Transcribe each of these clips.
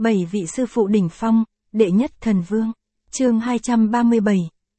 7 vị sư phụ đỉnh phong, đệ nhất thần vương. Chương 237,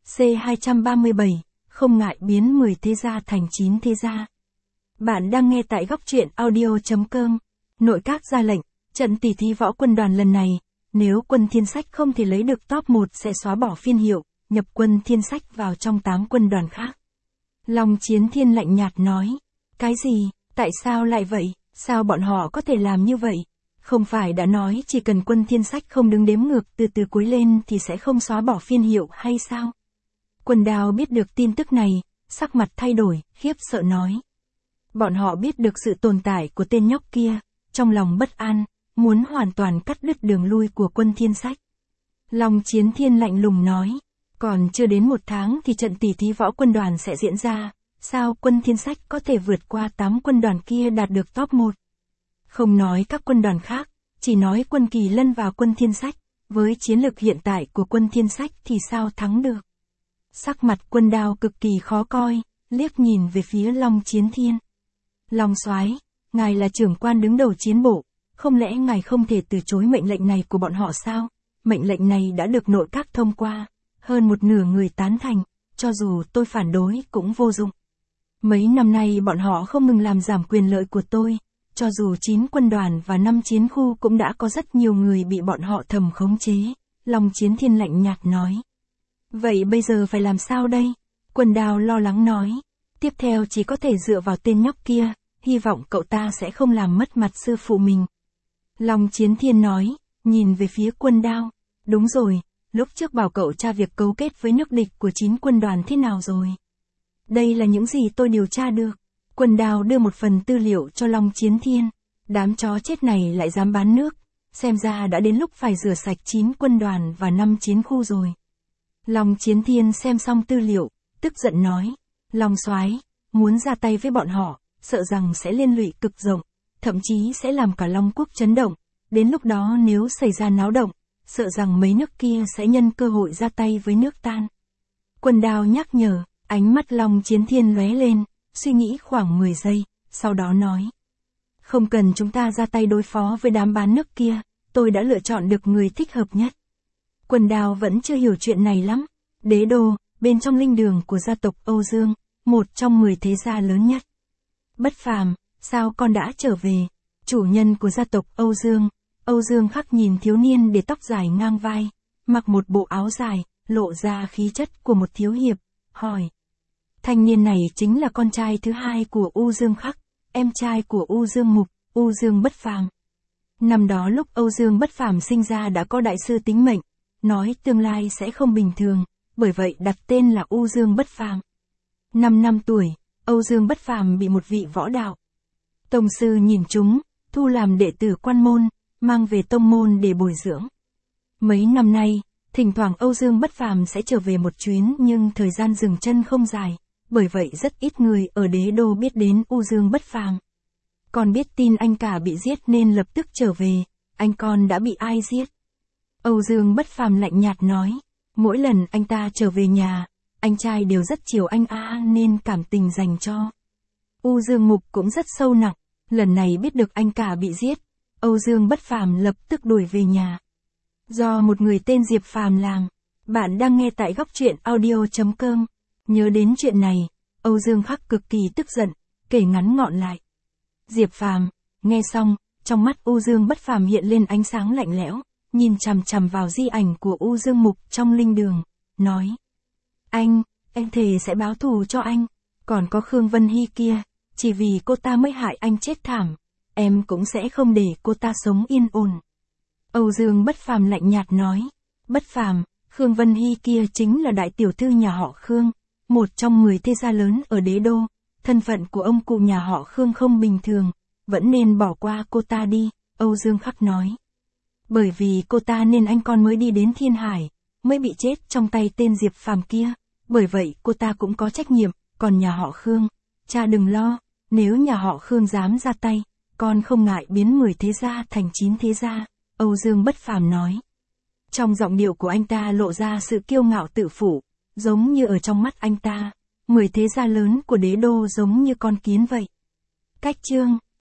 C237, không ngại biến 10 thế gia thành 9 thế gia. Bạn đang nghe tại góc truyện audio.com. Nội các ra lệnh, trận tỷ thí võ quân đoàn lần này, nếu quân Thiên Sách không thể lấy được top 1 sẽ xóa bỏ phiên hiệu, nhập quân Thiên Sách vào trong 8 quân đoàn khác. Long Chiến Thiên lạnh nhạt nói, cái gì, tại sao lại vậy, sao bọn họ có thể làm như vậy? Không phải đã nói chỉ cần quân Thiên Sách không đứng đếm ngược từ cuối lên thì sẽ không xóa bỏ phiên hiệu hay sao? Quần Đào biết được tin tức này, sắc mặt thay đổi, khiếp sợ nói. Bọn họ biết được sự tồn tại của tên nhóc kia, trong lòng bất an, muốn hoàn toàn cắt đứt đường lui của quân Thiên Sách. Long Chiến Thiên lạnh lùng nói, còn chưa đến 1 tháng thì trận tỷ thí võ quân đoàn sẽ diễn ra, sao quân Thiên Sách có thể vượt qua 8 quân đoàn kia đạt được top 1? Không nói các quân đoàn khác, chỉ nói quân Kỳ Lân vào quân Thiên Sách, với chiến lược hiện tại của quân Thiên Sách thì sao thắng được? Sắc mặt Quân Đao cực kỳ khó coi, liếc nhìn về phía Long Chiến Thiên. Long soái, ngài là trưởng quan đứng đầu chiến bộ, không lẽ ngài không thể từ chối mệnh lệnh này của bọn họ sao? Mệnh lệnh này đã được nội các thông qua, hơn một nửa người tán thành, cho dù tôi phản đối cũng vô dụng. Mấy năm nay bọn họ không ngừng làm giảm quyền lợi của tôi, cho dù 9 quân đoàn và 5 chiến khu cũng đã có rất nhiều người bị bọn họ thầm khống chế. Long Chiến Thiên lạnh nhạt nói. Vậy bây giờ phải làm sao đây? Quân Đao lo lắng nói. Tiếp theo chỉ có thể dựa vào tên nhóc kia, hy vọng cậu ta sẽ không làm mất mặt sư phụ mình. Long Chiến Thiên nói, nhìn về phía Quân Đao. Đúng rồi, lúc trước bảo cậu tra việc cấu kết với nước địch của 9 quân đoàn thế nào rồi? Đây là những gì tôi điều tra được. Quân Đao đưa một phần tư liệu cho Long Chiến Thiên. Đám chó chết này lại dám bán nước, xem ra đã đến lúc phải rửa sạch 9 quân đoàn và 5 chiến khu rồi. Long Chiến Thiên xem xong tư liệu, tức giận nói, Long soái, muốn ra tay với bọn họ, sợ rằng sẽ liên lụy cực rộng, thậm chí sẽ làm cả Long quốc chấn động, đến lúc đó nếu xảy ra náo động, sợ rằng mấy nước kia sẽ nhân cơ hội ra tay với nước tan. Quân Đao nhắc nhở, ánh mắt Long Chiến Thiên lóe lên, suy nghĩ khoảng 10 giây, sau đó nói. Không cần chúng ta ra tay đối phó với đám bán nước kia, tôi đã lựa chọn được người thích hợp nhất. Quân Đao vẫn chưa hiểu chuyện này lắm. Đế đô, bên trong linh đường của gia tộc Âu Dương, một trong 10 thế gia lớn nhất. Bất Phàm, sao con đã trở về? Chủ nhân của gia tộc Âu Dương Khắc nhìn thiếu niên để tóc dài ngang vai, mặc một bộ áo dài, lộ ra khí chất của một thiếu hiệp, hỏi. Thanh niên này chính là con trai thứ hai của Âu Dương Khắc, em trai của Âu Dương Mục, Âu Dương Bất Phàm. Năm đó lúc Âu Dương Bất Phàm sinh ra đã có đại sư tính mệnh, nói tương lai sẽ không bình thường, bởi vậy đặt tên là Âu Dương Bất Phàm. 5 năm tuổi, Âu Dương Bất Phàm bị một vị võ đạo tông sư nhìn trúng, thu làm đệ tử quan môn, mang về tông môn để bồi dưỡng. Mấy năm nay, thỉnh thoảng Âu Dương Bất Phàm sẽ trở về một chuyến nhưng thời gian dừng chân không dài, bởi vậy rất ít người ở đế đô biết đến Âu Dương Bất Phàm. Còn biết tin anh cả bị giết nên lập tức trở về, anh con đã bị ai giết? Âu Dương Bất Phàm lạnh nhạt nói, mỗi lần anh ta trở về nhà, anh trai đều rất chiều anh nên cảm tình dành cho. Âu Dương Mục cũng rất sâu nặng, lần này biết được anh cả bị giết, Âu Dương Bất Phàm lập tức đuổi về nhà. Do một người tên Diệp Phàm làm. Bạn đang nghe tại góc truyện audio.com. Nhớ đến chuyện này, Âu Dương Khắc cực kỳ tức giận, kể ngắn gọn lại. Diệp Phàm, nghe xong, trong mắt Âu Dương Bất Phàm hiện lên ánh sáng lạnh lẽo, nhìn chằm chằm vào di ảnh của Âu Dương Mục trong linh đường, nói. Anh thề sẽ báo thù cho anh, còn có Khương Vân Hy kia, chỉ vì cô ta mới hại anh chết thảm, em cũng sẽ không để cô ta sống yên ổn. Âu Dương Bất Phàm lạnh nhạt nói, Bất Phàm, Khương Vân Hy kia chính là đại tiểu thư nhà họ Khương, một trong 10 thế gia lớn ở đế đô, thân phận của ông cụ nhà họ Khương không bình thường, vẫn nên bỏ qua cô ta đi, Âu Dương Khắc nói. Bởi vì cô ta nên anh con mới đi đến Thiên Hải, mới bị chết trong tay tên Diệp Phàm kia, bởi vậy cô ta cũng có trách nhiệm, còn nhà họ Khương, cha đừng lo, nếu nhà họ Khương dám ra tay, con không ngại biến 10 thế gia thành 9 thế gia, Âu Dương Bất Phàm nói. Trong giọng điệu của anh ta lộ ra sự kiêu ngạo tự phụ, giống như ở trong mắt anh ta, 10 thế gia lớn của đế đô giống như con kiến vậy. Cách chương